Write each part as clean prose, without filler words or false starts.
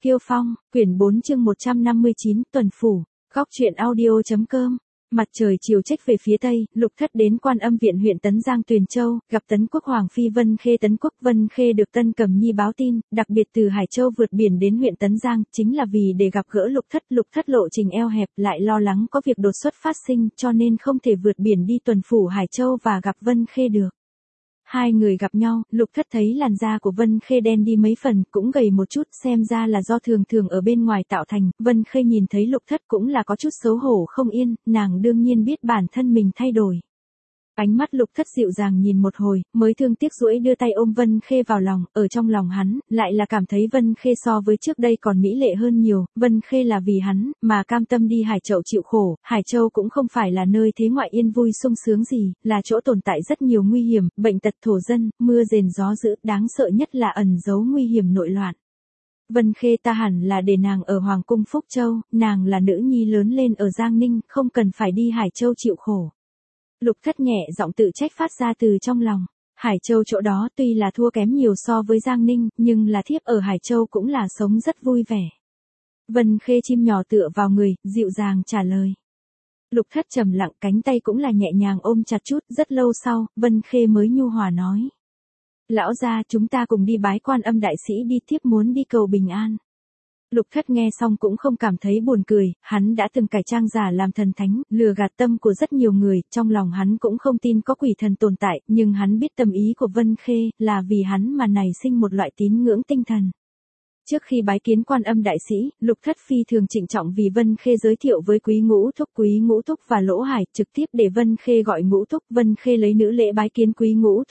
Kiêu Phong, quyển 4 chương 159, tuần phủ, góc truyện audio.com. Mặt trời chiều chếch về phía tây, Lục Thất đến Quan Âm viện huyện Tấn Giang Tuyền Châu, gặp Tấn Quốc Hoàng phi Vân Khê. Tấn Quốc Vân Khê được Tân Cẩm Nhi báo tin, đặc biệt từ Hải Châu vượt biển đến huyện Tấn Giang, chính là vì để gặp gỡ Lục Thất. Lục Thất lộ trình eo hẹp, lại lo lắng có việc đột xuất phát sinh, cho nên không thể vượt biển đi tuần phủ Hải Châu và gặp Vân Khê được. Hai người gặp nhau, Lục Thất thấy làn da của Vân Khê đen đi mấy phần, cũng gầy một chút, xem ra là do thường thường ở bên ngoài tạo thành. Vân Khê nhìn thấy Lục Thất cũng là có chút xấu hổ không yên, nàng đương nhiên biết bản thân mình thay đổi. Ánh mắt Lục Thất dịu dàng nhìn một hồi, mới thương tiếc duỗi đưa tay ôm Vân Khê vào lòng, ở trong lòng hắn, lại là cảm thấy Vân Khê so với trước đây còn mỹ lệ hơn nhiều. Vân Khê là vì hắn, mà cam tâm đi Hải Châu chịu khổ. Hải Châu cũng không phải là nơi thế ngoại yên vui sung sướng gì, là chỗ tồn tại rất nhiều nguy hiểm, bệnh tật thổ dân, mưa rền gió dữ, đáng sợ nhất là ẩn giấu nguy hiểm nội loạn. Vân Khê ta hẳn là để nàng ở Hoàng cung Phúc Châu, nàng là nữ nhi lớn lên ở Giang Ninh, không cần phải đi Hải Châu chịu khổ. Lục Thất nhẹ giọng tự trách phát ra từ trong lòng. Hải Châu chỗ đó tuy là thua kém nhiều so với Giang Ninh, nhưng là thiếp ở Hải Châu cũng là sống rất vui vẻ. Vân Khê chim nhỏ tựa vào người, dịu dàng trả lời. Lục Thất trầm lặng, cánh tay cũng là nhẹ nhàng ôm chặt chút. Rất lâu sau, Vân Khê mới nhu hòa nói. Lão gia, chúng ta cùng đi bái Quan Âm đại sĩ đi, thiếp muốn đi cầu bình an. Lục Thất nghe xong cũng không cảm thấy buồn cười, hắn đã từng cải trang giả làm thần thánh, lừa gạt tâm của rất nhiều người, trong lòng hắn cũng không tin có quỷ thần tồn tại, nhưng hắn biết tâm ý của Vân Khê, là vì hắn mà nảy sinh một loại tín ngưỡng tinh thần. Trước khi bái kiến Quan Âm đại sĩ, Lục Thất phi thường trịnh trọng vì Vân Khê giới thiệu với Quý Ngũ Thúc và Lỗ Hải, trực tiếp để Vân Khê gọi Ngũ Thúc. Vân Khê lấy nữ lễ bái kiến Quý Ngũ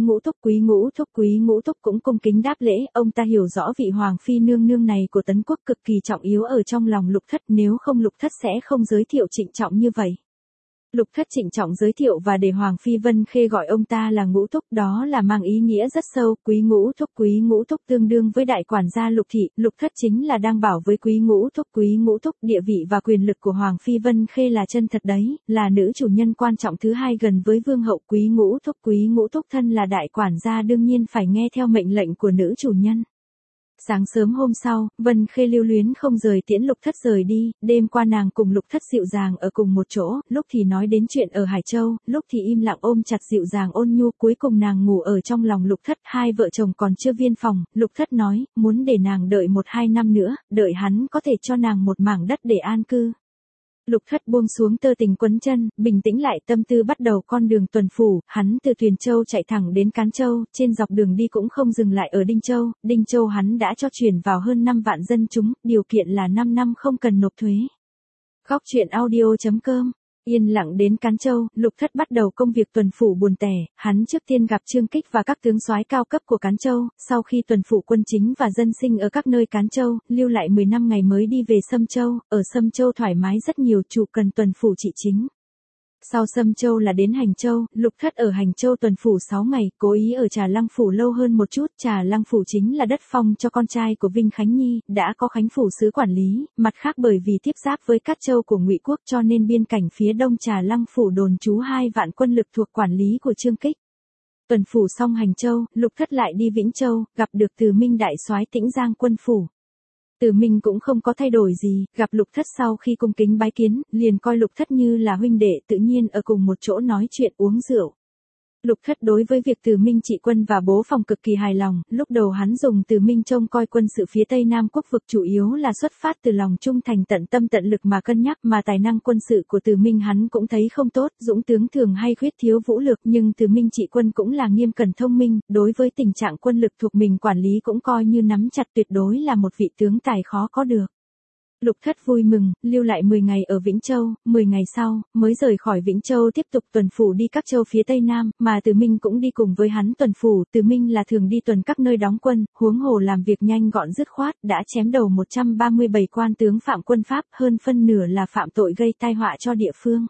Thúc cũng cung kính đáp lễ. Ông ta hiểu rõ vị hoàng phi nương nương này của Tấn Quốc cực kỳ trọng yếu ở trong lòng Lục Thất, nếu không Lục Thất sẽ không giới thiệu trịnh trọng như vậy. Lục Thất trịnh trọng giới thiệu và để Hoàng phi Vân Khê gọi ông ta là Ngũ Thúc, đó là mang ý nghĩa rất sâu. Quý Ngũ Thúc tương đương với đại quản gia Lục thị, Lục Thất chính là đang bảo với Quý Ngũ Thúc, địa vị và quyền lực của Hoàng phi Vân Khê là chân thật đấy, là nữ chủ nhân quan trọng thứ hai gần với vương hậu. Quý Ngũ Thúc thân là đại quản gia đương nhiên phải nghe theo mệnh lệnh của nữ chủ nhân. Sáng sớm hôm sau, Vân Khê lưu luyến không rời tiễn Lục Thất rời đi. Đêm qua nàng cùng Lục Thất dịu dàng ở cùng một chỗ, lúc thì nói đến chuyện ở Hải Châu, lúc thì im lặng ôm chặt dịu dàng ôn nhu. Cuối cùng nàng ngủ ở trong lòng Lục Thất. Hai vợ chồng còn chưa viên phòng, Lục Thất nói, muốn để nàng đợi 1-2 năm nữa, đợi hắn có thể cho nàng một mảng đất để an cư. Lục Thất buông xuống tơ tình quấn chân, bình tĩnh lại tâm tư bắt đầu con đường tuần phủ. Hắn từ Tuyền Châu chạy thẳng đến Cán Châu, trên dọc đường đi cũng không dừng lại ở Đinh Châu. Đinh Châu hắn đã cho chuyển vào hơn 5 vạn dân chúng, điều kiện là 5 năm không cần nộp thuế. Góc truyện audio.com. Yên lặng đến Cán Châu, Lục Thất bắt đầu công việc tuần phủ buồn tẻ. Hắn trước tiên gặp Trương Kích và các tướng soái cao cấp của Cán Châu, sau khi tuần phủ quân chính và dân sinh ở các nơi Cán Châu, lưu lại 10 năm ngày mới đi về Sâm Châu. Ở Sâm Châu thoải mái rất nhiều, chủ cần tuần phủ trị chính. Sau Sâm Châu là đến Hành Châu, Lục Thất ở Hành Châu tuần phủ 6 ngày, cố ý ở Trà Lăng phủ lâu hơn một chút. Trà Lăng phủ chính là đất phong cho con trai của Vinh Khánh Nhi, đã có Khánh phủ sứ quản lý, mặt khác bởi vì tiếp giáp với Cát Châu của Ngụy Quốc cho nên biên cảnh phía đông Trà Lăng phủ đồn trú 2 vạn quân lực thuộc quản lý của Trương Kích. Tuần phủ xong Hành Châu, Lục Thất lại đi Vĩnh Châu, gặp được Từ Minh đại soái Tĩnh Giang quân phủ. Từ Minh cũng không có thay đổi gì, gặp Lục Thất sau khi cung kính bái kiến, liền coi Lục Thất như là huynh đệ, tự nhiên ở cùng một chỗ nói chuyện uống rượu. Lục Thất đối với việc Từ Minh trị quân và bố phòng cực kỳ hài lòng, lúc đầu hắn dùng Từ Minh trông coi quân sự phía Tây Nam quốc vực chủ yếu là xuất phát từ lòng trung thành tận tâm tận lực mà cân nhắc, mà tài năng quân sự của Từ Minh hắn cũng thấy không tốt, dũng tướng thường hay khuyết thiếu vũ lực, nhưng Từ Minh trị quân cũng là nghiêm cẩn thông minh, đối với tình trạng quân lực thuộc mình quản lý cũng coi như nắm chặt, tuyệt đối là một vị tướng tài khó có được. Lục Thất vui mừng, lưu lại 10 ngày ở Vĩnh Châu, 10 ngày sau, mới rời khỏi Vĩnh Châu tiếp tục tuần phủ đi các châu phía Tây Nam, mà Từ Minh cũng đi cùng với hắn tuần phủ. Từ Minh là thường đi tuần các nơi đóng quân, huống hồ làm việc nhanh gọn dứt khoát, đã chém đầu 137 quan tướng phạm quân Pháp, hơn phân nửa là phạm tội gây tai họa cho địa phương.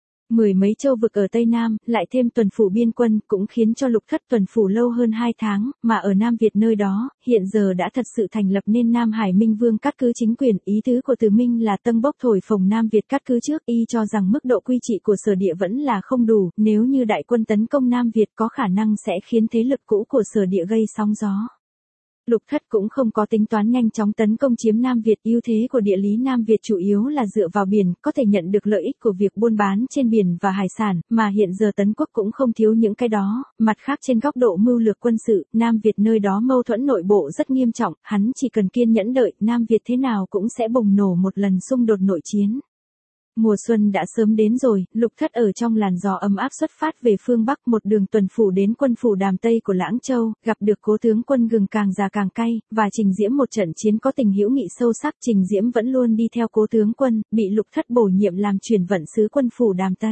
10 mấy châu vực ở Tây Nam, lại thêm tuần phủ biên quân, cũng khiến cho Lục Thất tuần phủ lâu hơn 2 tháng, mà ở Nam Việt nơi đó, hiện giờ đã thật sự thành lập nên Nam Hải Minh Vương cát cứ chính quyền. Ý tứ của Từ Minh là tâng bốc thổi phồng Nam Việt cát cứ trước, y cho rằng mức độ quy trị của sở địa vẫn là không đủ, nếu như đại quân tấn công Nam Việt có khả năng sẽ khiến thế lực cũ của sở địa gây sóng gió. Lục Thất cũng không có tính toán nhanh chóng tấn công chiếm Nam Việt, ưu thế của địa lý Nam Việt chủ yếu là dựa vào biển, có thể nhận được lợi ích của việc buôn bán trên biển và hải sản, mà hiện giờ Tấn quốc cũng không thiếu những cái đó. Mặt khác trên góc độ mưu lược quân sự, Nam Việt nơi đó mâu thuẫn nội bộ rất nghiêm trọng, hắn chỉ cần kiên nhẫn đợi, Nam Việt thế nào cũng sẽ bùng nổ một lần xung đột nội chiến. Mùa xuân đã sớm đến rồi, Lục Thất ở trong làn gió ấm áp xuất phát về phương Bắc, một đường tuần phủ đến quân phủ Đàm Tây của Lãng Châu, gặp được cố tướng quân gừng càng già càng cay, và Trình Diễm một trận chiến có tình hữu nghị sâu sắc. Trình Diễm vẫn luôn đi theo cố tướng quân, bị Lục Thất bổ nhiệm làm chuyển vận sứ quân phủ Đàm Tây.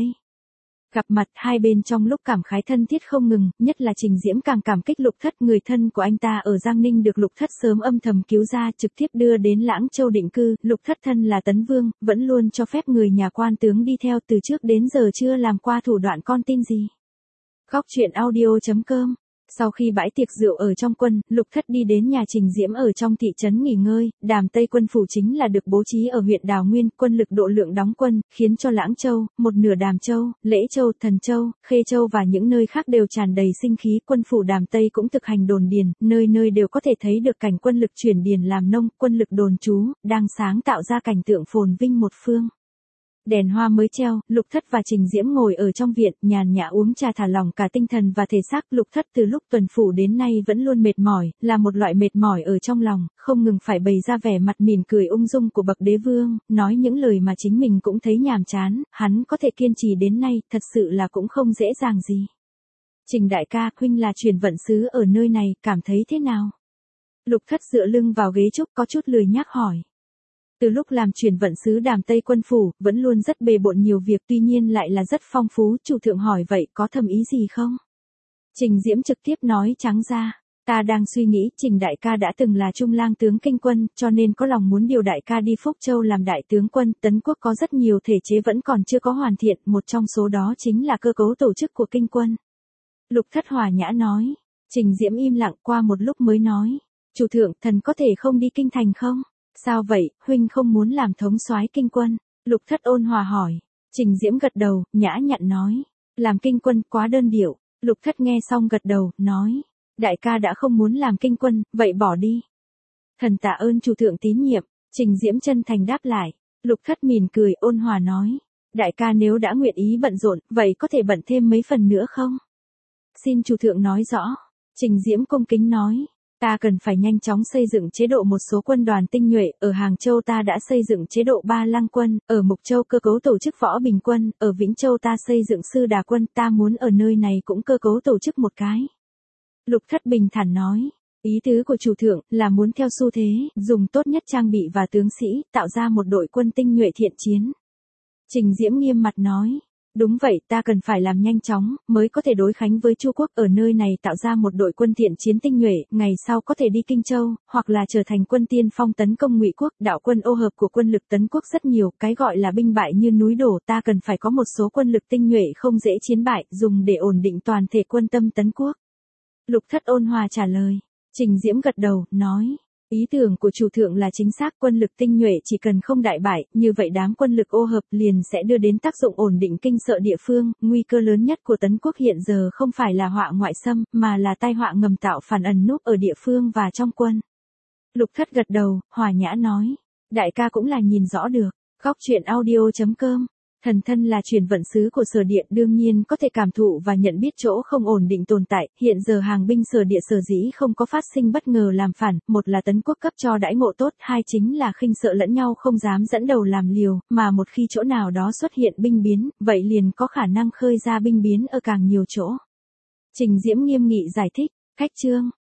Gặp mặt hai bên trong lúc cảm khái thân thiết không ngừng, nhất là Trình Diễm càng cảm kích Lục Thất, người thân của anh ta ở Giang Ninh được Lục Thất sớm âm thầm cứu ra, trực tiếp đưa đến Lãng Châu định cư. Lục Thất thân là Tấn Vương, vẫn luôn cho phép người nhà quan tướng đi theo, từ trước đến giờ chưa làm qua thủ đoạn con tin gì. Góc truyện audio.com. Sau khi bãi tiệc rượu ở trong quân, Lục Thất đi đến nhà Trình Diễm ở trong thị trấn nghỉ ngơi. Đàm Tây quân phủ chính là được bố trí ở huyện Đào Nguyên, quân lực độ lượng đóng quân, khiến cho Lãng Châu, một nửa Đàm Châu, Lễ Châu, Thần Châu, Khê Châu và những nơi khác đều tràn đầy sinh khí. Quân phủ Đàm Tây cũng thực hành đồn điền, nơi nơi đều có thể thấy được cảnh quân lực chuyển điền làm nông, quân lực đồn trú, đang sáng tạo ra cảnh tượng phồn vinh một phương. Đèn hoa mới treo, Lục Thất và Trình Diễm ngồi ở trong viện, nhàn nhã uống trà thả lỏng cả tinh thần và thể xác. Lục Thất từ lúc tuần phủ đến nay vẫn luôn mệt mỏi, là một loại mệt mỏi ở trong lòng, không ngừng phải bày ra vẻ mặt mỉm cười ung dung của bậc đế vương, nói những lời mà chính mình cũng thấy nhàm chán, hắn có thể kiên trì đến nay, thật sự là cũng không dễ dàng gì. Trình đại ca, huynh là chuyển vận sứ ở nơi này, cảm thấy thế nào? Lục Thất dựa lưng vào ghế trúc có chút lười nhác hỏi. Từ lúc làm chuyển vận sứ Đàm Tây quân phủ, vẫn luôn rất bề bộn nhiều việc, tuy nhiên lại là rất phong phú. Chủ thượng hỏi vậy có thầm ý gì không? Trình Diễm trực tiếp nói trắng ra. Ta đang suy nghĩ, Trình đại ca đã từng là trung lang tướng kinh quân, cho nên có lòng muốn điều đại ca đi Phúc Châu làm đại tướng quân. Tấn quốc có rất nhiều thể chế vẫn còn chưa có hoàn thiện, một trong số đó chính là cơ cấu tổ chức của kinh quân. Lục Thất hòa nhã nói. Trình Diễm im lặng qua một lúc mới nói. Chủ thượng, thần có thể không đi kinh thành không? Sao vậy, huynh không muốn làm thống soái kinh quân? Lục Thất ôn hòa hỏi. Trình Diễm gật đầu, nhã nhặn nói. Làm kinh quân quá đơn điệu. Lục Thất nghe xong gật đầu, nói. Đại ca đã không muốn làm kinh quân, vậy bỏ đi. Thần tạ ơn chủ thượng tín nhiệm. Trình Diễm chân thành đáp lại. Lục Thất mỉm cười ôn hòa nói. Đại ca nếu đã nguyện ý bận rộn, vậy có thể bận thêm mấy phần nữa không? Xin chủ thượng nói rõ. Trình Diễm cung kính nói. Ta cần phải nhanh chóng xây dựng chế độ một số quân đoàn tinh nhuệ, ở Hàng Châu ta đã xây dựng chế độ ba lang quân, ở Mục Châu cơ cấu tổ chức võ bình quân, ở Vĩnh Châu ta xây dựng sư đà quân, ta muốn ở nơi này cũng cơ cấu tổ chức một cái. Lục Thất bình thản nói, ý tứ của chủ thượng là muốn theo xu thế, dùng tốt nhất trang bị và tướng sĩ, tạo ra một đội quân tinh nhuệ thiện chiến. Trình Diễm nghiêm mặt nói. Đúng vậy, ta cần phải làm nhanh chóng, mới có thể đối kháng với Chu quốc, ở nơi này tạo ra một đội quân thiện chiến tinh nhuệ, ngày sau có thể đi Kinh Châu, hoặc là trở thành quân tiên phong tấn công Ngụy quốc. Đạo quân ô hợp của quân lực Tấn quốc rất nhiều, cái gọi là binh bại như núi đổ, ta cần phải có một số quân lực tinh nhuệ không dễ chiến bại, dùng để ổn định toàn thể quân tâm Tấn quốc. Lục Thất ôn hòa trả lời. Trình Diễm gật đầu, nói. Ý tưởng của chủ thượng là chính xác, quân lực tinh nhuệ chỉ cần không đại bại, như vậy đám quân lực ô hợp liền sẽ đưa đến tác dụng ổn định kinh sợ địa phương. Nguy cơ lớn nhất của Tấn quốc hiện giờ không phải là họa ngoại xâm, mà là tai họa ngầm tạo phản ẩn núp ở địa phương và trong quân. Lục Thất gật đầu, hòa nhã nói. Đại ca cũng là nhìn rõ được. Góc truyện audio.com. Thần thân là chuyển vận sứ của Sở Địa, đương nhiên có thể cảm thụ và nhận biết chỗ không ổn định tồn tại. Hiện giờ hàng binh Sở Địa sở dĩ không có phát sinh bất ngờ làm phản, một là Tấn quốc cấp cho đãi ngộ tốt, hai chính là khinh sợ lẫn nhau không dám dẫn đầu làm liều, mà một khi chỗ nào đó xuất hiện binh biến, vậy liền có khả năng khơi ra binh biến ở càng nhiều chỗ. Trình Diễm nghiêm nghị giải thích, khách trương.